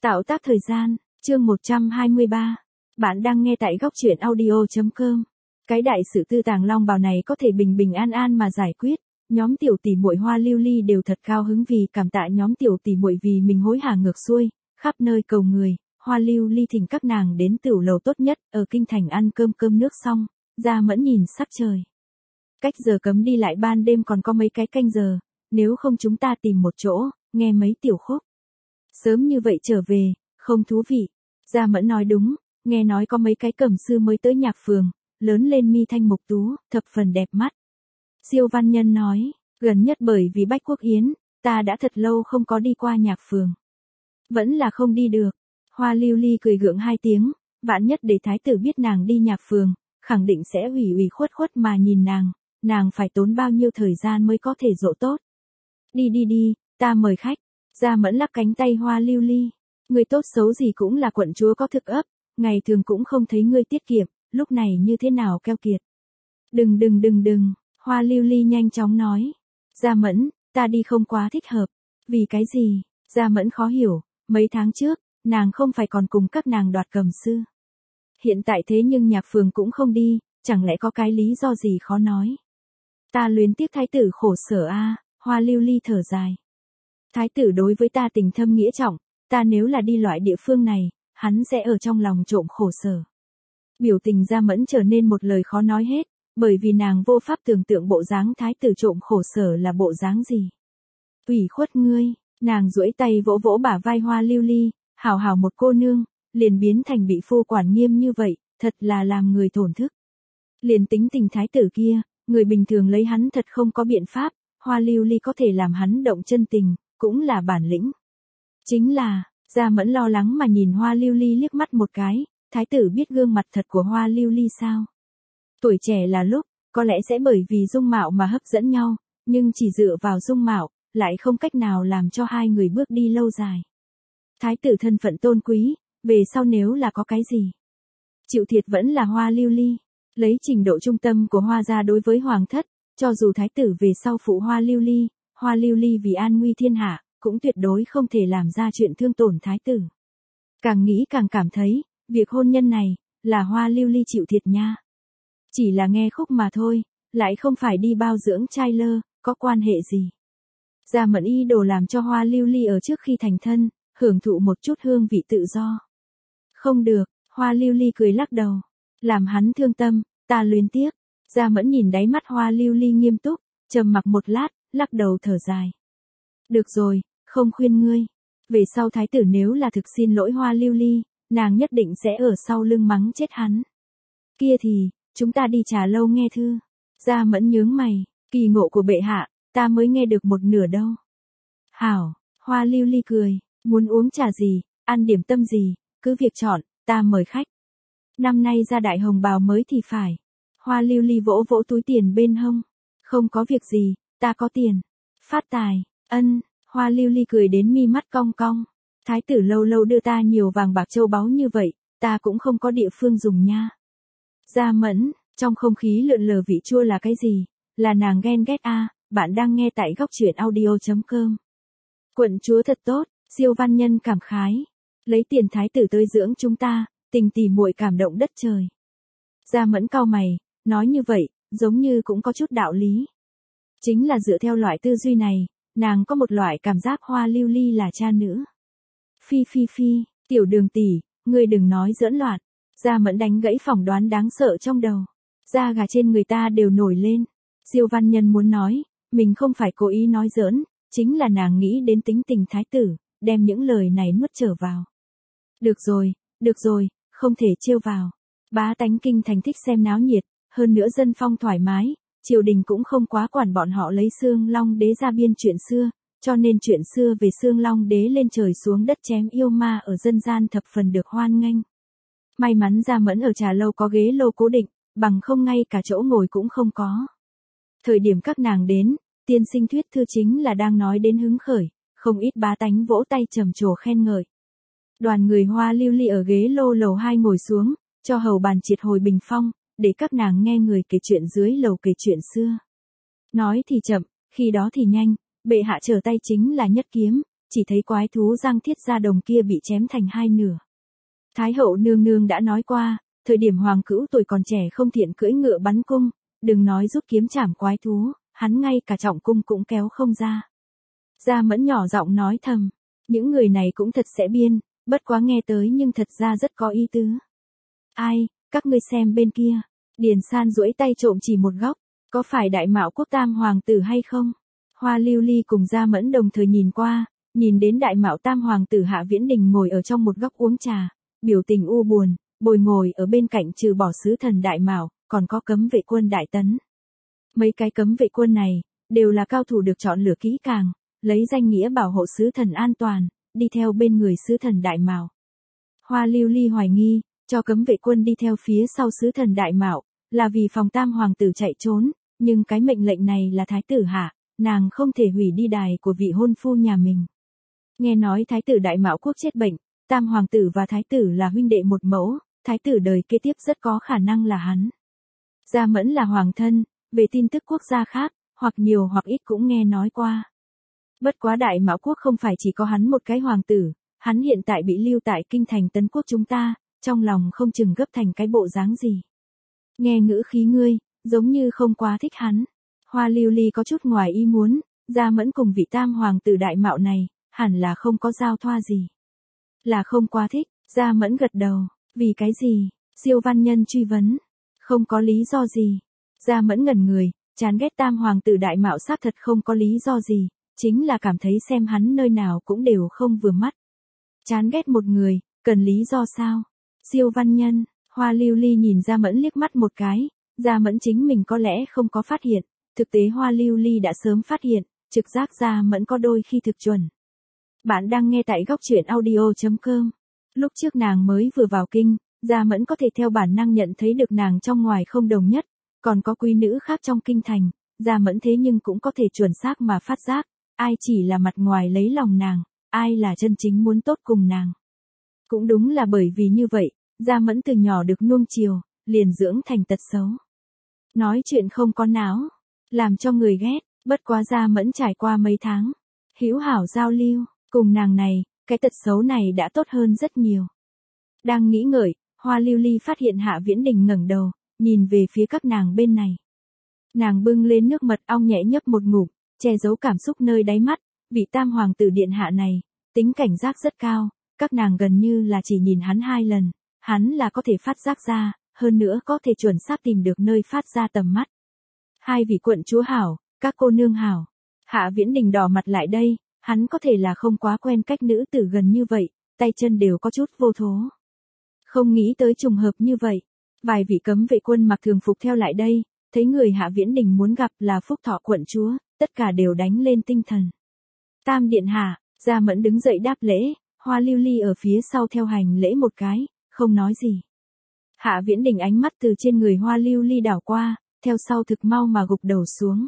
Tạo tác thời gian, chương 123. Bạn đang nghe tại góc truyện audio.com. Cái đại sự tư tàng long bào này có thể bình bình an an mà giải quyết. Nhóm tiểu tỷ muội Hoa Lưu Ly đều thật cao hứng vì cảm tạ nhóm tiểu tỷ muội vì mình hối hả ngược xuôi, khắp nơi cầu người. Hoa Lưu Ly thỉnh các nàng đến tửu lầu tốt nhất ở kinh thành ăn cơm nước xong, Gia Mẫn nhìn sắc trời. Cách giờ cấm đi lại ban đêm còn có mấy cái canh giờ, nếu không chúng ta tìm một chỗ, nghe mấy tiểu khúc. Sớm như vậy trở về, không thú vị. Gia Mẫn nói đúng, nghe nói có mấy cái cẩm sư mới tới nhạc phường, lớn lên mi thanh mục tú, thập phần đẹp mắt. Siêu Văn Nhân nói, gần nhất bởi vì Bách Quốc Yến, ta đã thật lâu không có đi qua nhạc phường. Vẫn là không đi được. Hoa Lưu Ly cười gượng hai tiếng, vạn nhất để thái tử biết nàng đi nhạc phường, khẳng định sẽ ủy khuất mà nhìn nàng phải tốn bao nhiêu thời gian mới có thể dỗ tốt. Đi, ta mời khách. Gia Mẫn lắc cánh tay Hoa Lưu Ly. Người tốt xấu gì cũng là quận chúa có thực ấp, ngày thường cũng không thấy ngươi tiết kiệm, lúc này như thế nào keo kiệt. Đừng, Hoa Lưu Ly nhanh chóng nói. Gia Mẫn, ta đi không quá thích hợp. Vì cái gì? Gia Mẫn khó hiểu, mấy tháng trước, nàng không phải còn cùng các nàng đoạt cầm sư. Hiện tại thế nhưng nhạc phường cũng không đi, chẳng lẽ có cái lý do gì khó nói. Ta luyến tiếc thái tử khổ sở a. Hoa Lưu Ly thở dài. Thái tử đối với ta tình thâm nghĩa trọng, ta nếu là đi loại địa phương này, hắn sẽ ở trong lòng trộm khổ sở. Biểu tình Gia Mẫn trở nên một lời khó nói hết, bởi vì nàng vô pháp tưởng tượng bộ dáng thái tử trộm khổ sở là bộ dáng gì. Ủy khuất ngươi, nàng duỗi tay vỗ vỗ bả vai Hoa Lưu Ly, hảo một cô nương, liền biến thành bị phu quản nghiêm như vậy, thật là làm người thổn thức. Liền tính tình thái tử kia, người bình thường lấy hắn thật không có biện pháp, Hoa Lưu Ly có thể làm hắn động chân tình, cũng là bản lĩnh. Chính là, Gia Mẫn lo lắng mà nhìn Hoa Lưu Ly liếc mắt một cái, thái tử biết gương mặt thật của Hoa Lưu Ly sao? Tuổi trẻ là lúc, có lẽ sẽ bởi vì dung mạo mà hấp dẫn nhau, nhưng chỉ dựa vào dung mạo, lại không cách nào làm cho hai người bước đi lâu dài. Thái tử thân phận tôn quý, về sau nếu là có cái gì? Chịu thiệt vẫn là Hoa Lưu Ly, lấy trình độ trung tâm của Hoa gia đối với hoàng thất, cho dù thái tử về sau phụ Hoa Lưu Ly vì an nguy thiên hạ, cũng tuyệt đối không thể làm ra chuyện thương tổn thái tử. Càng nghĩ càng cảm thấy, việc hôn nhân này, là Hoa Lưu Ly chịu thiệt nha. Chỉ là nghe khúc mà thôi, lại không phải đi bao dưỡng trai lơ, có quan hệ gì. Gia Mẫn y đồ làm cho Hoa Lưu Ly ở trước khi thành thân, hưởng thụ một chút hương vị tự do. Không được, Hoa Lưu Ly cười lắc đầu. Làm hắn thương tâm, ta luyến tiếc. Gia Mẫn nhìn đáy mắt Hoa Lưu Ly nghiêm túc, trầm mặc một lát, lắc đầu thở dài. Được rồi, không khuyên ngươi. Về sau thái tử nếu là thực xin lỗi Hoa Lưu Ly, nàng nhất định sẽ ở sau lưng mắng chết hắn. Kia thì, chúng ta đi trà lâu nghe thư. Gia Mẫn nhướng mày, kỳ ngộ của bệ hạ, ta mới nghe được một nửa đâu. Hảo, Hoa Lưu Ly cười, muốn uống trà gì, ăn điểm tâm gì, cứ việc chọn, ta mời khách. Năm nay ra đại hồng bào mới thì phải. Hoa Lưu Ly vỗ vỗ túi tiền bên hông. Không có việc gì, ta có tiền. Phát tài, ân, Hoa Lưu Ly cười đến mi mắt cong cong. Thái tử lâu lâu đưa ta nhiều vàng bạc châu báu như vậy, ta cũng không có địa phương dùng nha. Gia Mẫn, trong không khí lượn lờ vị chua là cái gì? Là nàng ghen ghét a. Bạn đang nghe tại góc truyện audio.com. Quận chúa thật tốt, Siêu Văn Nhân cảm khái. Lấy tiền thái tử tới dưỡng chúng ta, tình tỉ muội cảm động đất trời. Gia Mẫn cau mày, nói như vậy, giống như cũng có chút đạo lý. Chính là dựa theo loại tư duy này, nàng có một loại cảm giác Hoa Lưu Ly là cha nữ. Phi, tiểu Đường tỷ, ngươi đừng nói giỡn loạn. Gia Mẫn đánh gãy phỏng đoán đáng sợ trong đầu. Da gà trên người ta đều nổi lên. Siêu Văn Nhân muốn nói, mình không phải cố ý nói giỡn, chính là nàng nghĩ đến tính tình thái tử, đem những lời này nuốt trở vào. Được rồi, không thể trêu vào. Bá tánh kinh thành thích xem náo nhiệt, hơn nữa dân phong thoải mái, triều đình cũng không quá quản bọn họ lấy Xương Long Đế ra biên chuyện xưa, cho nên chuyện xưa về Xương Long Đế lên trời xuống đất chém yêu ma ở dân gian thập phần được hoan nghênh. May mắn Gia Mẫn ở trà lâu có ghế lô cố định, bằng không ngay cả chỗ ngồi cũng không có. Thời điểm các nàng đến, tiên sinh thuyết thư chính là đang nói đến hứng khởi, không ít bá tánh vỗ tay trầm trồ khen ngợi. Đoàn người Hoa Lưu Ly ở ghế lô lầu 2 ngồi xuống, cho hầu bàn triệt hồi bình phong, để các nàng nghe người kể chuyện dưới lầu kể chuyện xưa. Nói thì chậm, khi đó thì nhanh, bệ hạ trở tay chính là nhất kiếm, chỉ thấy quái thú Giang Thiết Gia Đồng kia bị chém thành hai nửa. Thái hậu nương nương đã nói qua, thời điểm hoàng cữu tuổi còn trẻ không thiện cưỡi ngựa bắn cung, đừng nói rút kiếm chảm quái thú, hắn ngay cả trọng cung cũng kéo không ra. Gia Mẫn nhỏ giọng nói thầm, những người này cũng thật sẽ biên, bất quá nghe tới nhưng thật ra rất có ý tứ. Ai, các ngươi xem bên kia, Điền San duỗi tay trộm chỉ một góc, có phải Đại Mạo Quốc Tam hoàng tử hay không? Hoa Lưu Ly cùng Gia Mẫn đồng thời nhìn qua, nhìn đến Đại Mạo Tam hoàng tử Hạ Viễn Đình ngồi ở trong một góc uống trà, biểu tình u buồn, bồi ngồi ở bên cạnh trừ bỏ sứ thần Đại Mạo, còn có cấm vệ quân Đại Tấn. Mấy cái cấm vệ quân này, đều là cao thủ được chọn lựa kỹ càng, lấy danh nghĩa bảo hộ sứ thần an toàn, đi theo bên người sứ thần Đại Mạo. Hoa Lưu Ly hoài nghi, cho cấm vệ quân đi theo phía sau sứ thần Đại Mạo, là vì phòng Tam hoàng tử chạy trốn, nhưng cái mệnh lệnh này là thái tử hạ, nàng không thể hủy đi đài của vị hôn phu nhà mình. Nghe nói thái tử Đại Mạo Quốc chết bệnh, Tam hoàng tử và thái tử là huynh đệ một mẫu, thái tử đời kế tiếp rất có khả năng là hắn. Gia Mẫn là hoàng thân, về tin tức quốc gia khác, hoặc nhiều hoặc ít cũng nghe nói qua. Bất quá Đại Mạo Quốc không phải chỉ có hắn một cái hoàng tử, hắn hiện tại bị lưu tại kinh thành Tấn Quốc chúng ta, trong lòng không chừng gấp thành cái bộ dáng gì. Nghe ngữ khí ngươi, giống như không quá thích hắn. Hoa Lưu Ly có chút ngoài ý muốn, Gia Mẫn cùng vị Tam hoàng tử Đại Mạo này, hẳn là không có giao thoa gì. Là không quá thích, Gia Mẫn gật đầu, vì cái gì? Siêu văn nhân truy vấn. Không có lý do gì. Gia Mẫn ngẩn người, chán ghét Tam hoàng tử Đại Mạo xác thật không có lý do gì, chính là cảm thấy xem hắn nơi nào cũng đều không vừa mắt. Chán ghét một người, cần lý do sao? Siêu văn nhân, Hoa Lưu Ly nhìn Gia Mẫn liếc mắt một cái, Gia Mẫn chính mình có lẽ không có phát hiện, thực tế Hoa Lưu Ly đã sớm phát hiện, trực giác Gia Mẫn có đôi khi thực chuẩn. Bạn đang nghe tại góc truyện audio.com. Lúc trước nàng mới vừa vào kinh, Gia Mẫn có thể theo bản năng nhận thấy được nàng trong ngoài không đồng nhất, còn có quý nữ khác trong kinh thành, Gia Mẫn thế nhưng cũng có thể chuẩn xác mà phát giác, ai chỉ là mặt ngoài lấy lòng nàng, ai là chân chính muốn tốt cùng nàng. Cũng đúng là bởi vì như vậy, Gia Mẫn từ nhỏ được nuông chiều, liền dưỡng thành tật xấu. Nói chuyện không có não, làm cho người ghét, bất quá Gia Mẫn trải qua mấy tháng, hữu hảo giao lưu, cùng nàng này, cái tật xấu này đã tốt hơn rất nhiều. Đang nghĩ ngợi, Hoa Lưu Ly phát hiện Hạ Viễn Đình ngẩng đầu, nhìn về phía các nàng bên này. Nàng bưng lên nước mật ong nhẹ nhấp một ngụm, che giấu cảm xúc nơi đáy mắt, vị Tam hoàng tử điện hạ này, tính cảnh giác rất cao, các nàng gần như là chỉ nhìn hắn 2 lần, hắn là có thể phát giác ra, hơn nữa có thể chuẩn xác tìm được nơi phát ra tầm mắt. Hai vị quận chúa hảo, các cô nương hảo. Hạ Viễn Đình đỏ mặt lại đây, hắn có thể là không quá quen cách nữ tử gần như vậy, tay chân đều có chút vô thố. Không nghĩ tới trùng hợp như vậy, vài vị cấm vệ quân mặc thường phục theo lại đây, thấy người Hạ Viễn Đình muốn gặp là Phúc Thọ quận chúa, tất cả đều đánh lên tinh thần. Tam điện hạ, Gia Mẫn đứng dậy đáp lễ, Hoa Lưu Ly ở phía sau theo hành lễ một cái, không nói gì. Hạ Viễn Đình ánh mắt từ trên người Hoa Lưu Ly đảo qua, theo sau thực mau mà gục đầu xuống.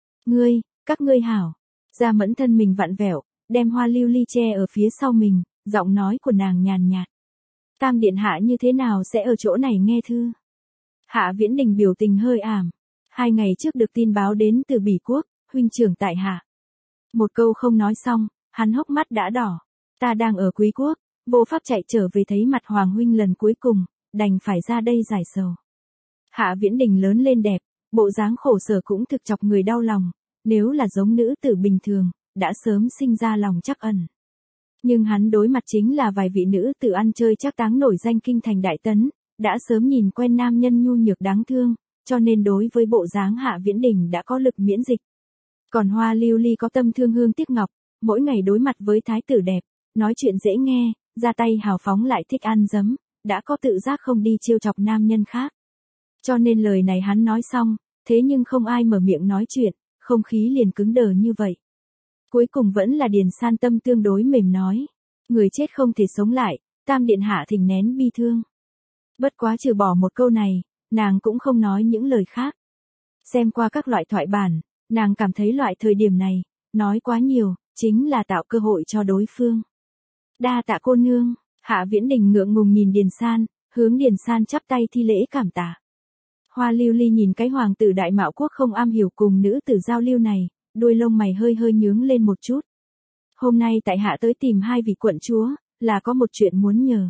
Các ngươi hảo. Gia Mẫn thân mình vặn vẹo, đem Hoa Lưu Ly che ở phía sau mình, giọng nói của nàng nhàn nhạt. Tam điện hạ như thế nào sẽ ở chỗ này nghe thư? Hạ Viễn Đình biểu tình hơi ảm. 2 ngày trước được tin báo đến từ Bỉ quốc, huynh trưởng tại hạ. Một câu không nói xong, hắn hốc mắt đã đỏ. Ta đang ở Quý quốc, vô pháp chạy trở về thấy mặt Hoàng huynh lần cuối cùng, đành phải ra đây giải sầu. Hạ Viễn Đình lớn lên đẹp, bộ dáng khổ sở cũng thực chọc người đau lòng, nếu là giống nữ tử bình thường, đã sớm sinh ra lòng trắc ẩn. Nhưng hắn đối mặt chính là vài vị nữ tử ăn chơi trác táng nổi danh kinh thành Đại Tấn, đã sớm nhìn quen nam nhân nhu nhược đáng thương, cho nên đối với bộ dáng Hạ Viễn Đình đã có lực miễn dịch. Còn Hoa Lưu Ly có tâm thương hương tiếc ngọc, mỗi ngày đối mặt với thái tử đẹp, nói chuyện dễ nghe, ra tay hào phóng lại thích ăn dấm, đã có tự giác không đi trêu chọc nam nhân khác. Cho nên lời này hắn nói xong, thế nhưng không ai mở miệng nói chuyện, không khí liền cứng đờ như vậy. Cuối cùng vẫn là Điền San tâm tương đối mềm nói, người chết không thể sống lại, Tam điện hạ thỉnh nén bi thương. Bất quá trừ bỏ một câu này, nàng cũng không nói những lời khác. Xem qua các loại thoại bản, nàng cảm thấy loại thời điểm này, nói quá nhiều, chính là tạo cơ hội cho đối phương. Đa tạ cô nương, Hạ Viễn Đình ngượng ngùng nhìn Điền San, hướng Điền San chắp tay thi lễ cảm tạ. Hoa Lưu Ly nhìn cái hoàng tử Đại Mạo Quốc không am hiểu cùng nữ tử giao lưu này, đuôi lông mày hơi hơi nhướng lên một chút. hôm nay tại hạ tới tìm hai vị quận chúa, là có một chuyện muốn nhờ.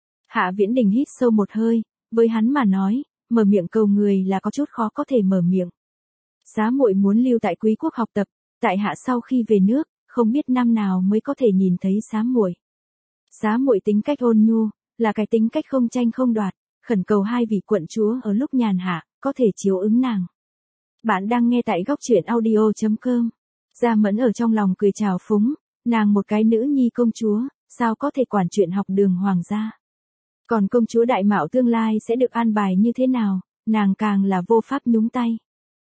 Hạ Viễn Đình hít sâu một hơi, với hắn mà nói, mở miệng cầu người là có chút khó có thể mở miệng. Xá muội muốn lưu tại Quý quốc học tập, tại hạ sau khi về nước, không biết năm nào mới có thể nhìn thấy xá muội. Xá muội tính cách ôn nhu, là cái tính cách không tranh không đoạt, khẩn cầu hai vị quận chúa ở lúc nhàn hạ, có thể chiếu ứng nàng. Bạn đang nghe tại góc truyện audio.com. Gia Mẫn ở trong lòng cười trào phúng, nàng một cái nữ nhi công chúa, sao có thể quản chuyện học đường hoàng gia. Còn công chúa đại mạo tương lai sẽ được an bài như thế nào, nàng càng là vô pháp nhúng tay.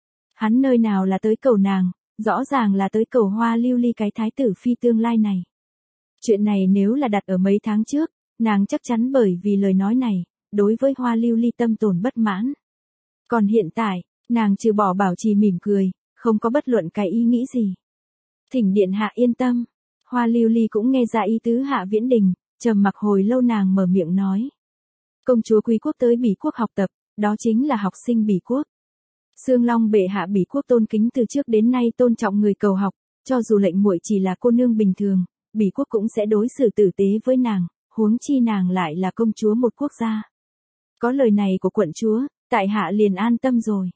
Hắn nơi nào là tới cầu nàng, rõ ràng là tới cầu Hoa Lưu Ly cái thái tử phi tương lai này. Chuyện này nếu là đặt ở mấy tháng trước, nàng chắc chắn bởi vì lời nói này, đối với Hoa Lưu Ly tâm tồn bất mãn. Còn hiện tại, nàng trừ bỏ bảo trì mỉm cười, không có bất luận cái ý nghĩ gì. Thỉnh điện hạ yên tâm, Hoa Lưu Ly cũng nghe ra ý tứ Hạ Viễn Đình, trầm mặc hồi lâu nàng mở miệng nói. Công chúa Quý quốc tới Bỉ quốc học tập, đó chính là học sinh Bỉ quốc. Xương Long bệ hạ Bỉ quốc tôn kính từ trước đến nay tôn trọng người cầu học, cho dù lệnh muội chỉ là cô nương bình thường, Bỉ quốc cũng sẽ đối xử tử tế với nàng, huống chi nàng lại là công chúa một quốc gia. Có lời này của quận chúa, tại hạ liền an tâm rồi.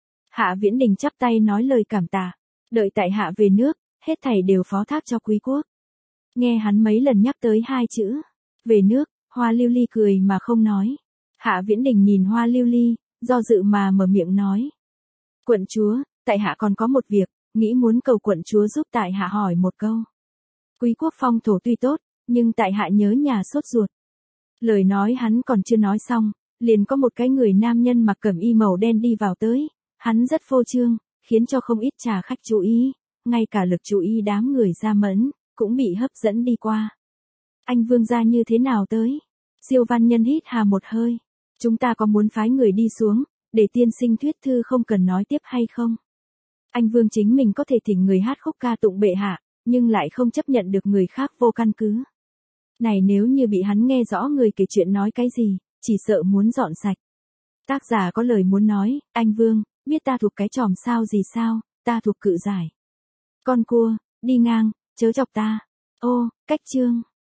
Hạ Viễn Đình chắp tay nói lời cảm tạ, đợi tại hạ về nước, hết thảy đều phó thác cho Quý quốc. Nghe hắn mấy lần nhắc tới hai chữ, về nước, Hoa Lưu Ly cười mà không nói. Hạ Viễn Đình nhìn Hoa Lưu Ly, do dự mà mở miệng nói. Quận chúa, tại hạ còn có một việc, nghĩ muốn cầu quận chúa giúp tại hạ hỏi một câu. Quý quốc phong thổ tuy tốt, nhưng tại hạ nhớ nhà sốt ruột. Lời nói hắn còn chưa nói xong, liền có một cái người nam nhân mặc cẩm y màu đen đi vào tới, hắn rất phô trương, khiến cho không ít trà khách chú ý, ngay cả lực chú ý đám người Gia Mẫn, cũng bị hấp dẫn đi qua. Anh vương gia như thế nào tới? Siêu văn nhân hít hà một hơi, chúng ta có muốn phái người đi xuống, để tiên sinh thuyết thư không cần nói tiếp hay không? Anh vương chính mình có thể thỉnh người hát khúc ca tụng bệ hạ, nhưng lại không chấp nhận được người khác vô căn cứ. Này nếu như bị hắn nghe rõ người kể chuyện nói cái gì, chỉ sợ muốn dọn sạch. Tác giả có lời muốn nói, anh vương, biết ta thuộc cái chòm sao gì sao, ta thuộc cự giải. Con cua, đi ngang, chớ chọc ta. Ô, cách chương.